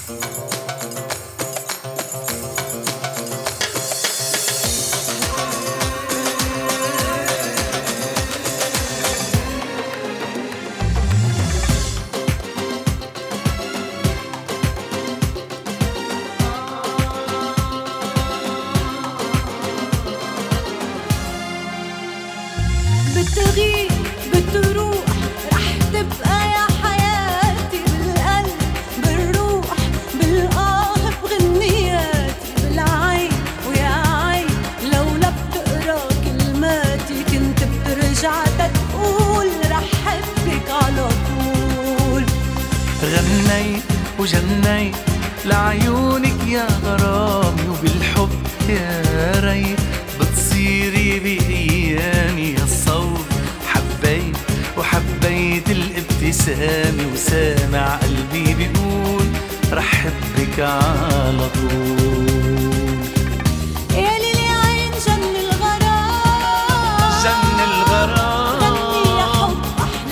بتغيب بتروح رح تبقى يا حياتي بالقلب بالروح بالآه بغنياتي بالعين ويا عين لولا بتقرا كلماتي كنت بترجع تقول رح حبك على طول. غنيت وجنيت لعيونك يا غرامي وبالحب يا ريت بتصيري بأيامي الصوت. حبيت وحبيت الابتسامة وسامع قلبي بيقول رح حبك على طول. يا ليلي عين جن الغرام جن الغرام غني يا حب أحلى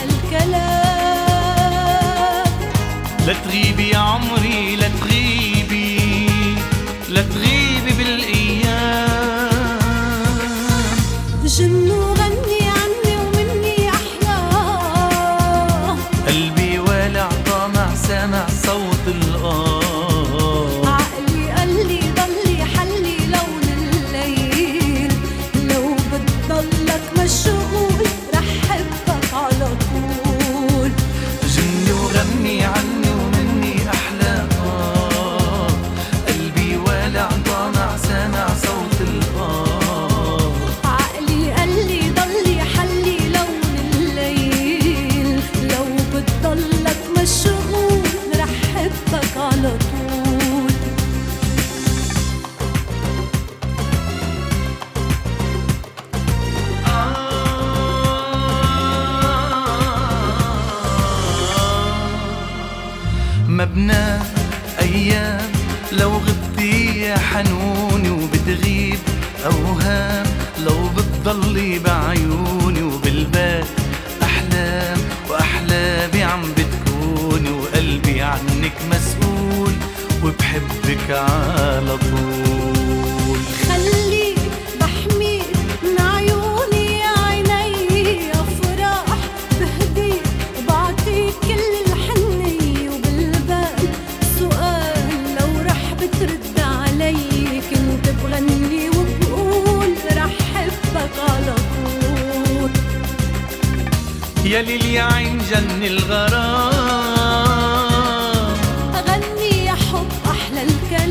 الكلام. لا تغيبي يا عمري لا تغيبي لا تغيبي بالأيام. جن وغني عني ومني أحلام. قلبي والع طامع سامع صوت الآه. عقلي قالي ضلي حلي لون الليل لو بتضلك مشغول رح حبك على طول. جني وغني عني ومني أحلى قلبي والع طامع سامع صوت الآه. عقلي قالي ضلي حلي لون الليل لو بتضلك مشغول رح حبك على طول. مبنى أيام لو غبتي يا حنوني وبتغيب أوهام لو بتضلي بعيوني وبالبال أحلام وأحلامي عم بتكوني وقلبي عنك مسؤول وبحبك على طول. خليك بحميك من عيوني يا عيني أفراح بهديك وبعطيك كل الحنية وبالبال سؤال لو رح بترد علي كنت بغني وبقول رح حبك على طول. يا ليل يا عين جن الغرام أغني يا حب أحلى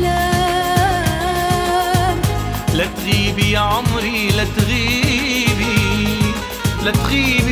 الكلام. لا تغيبي يا عمري لا تغيبي لا تغيبي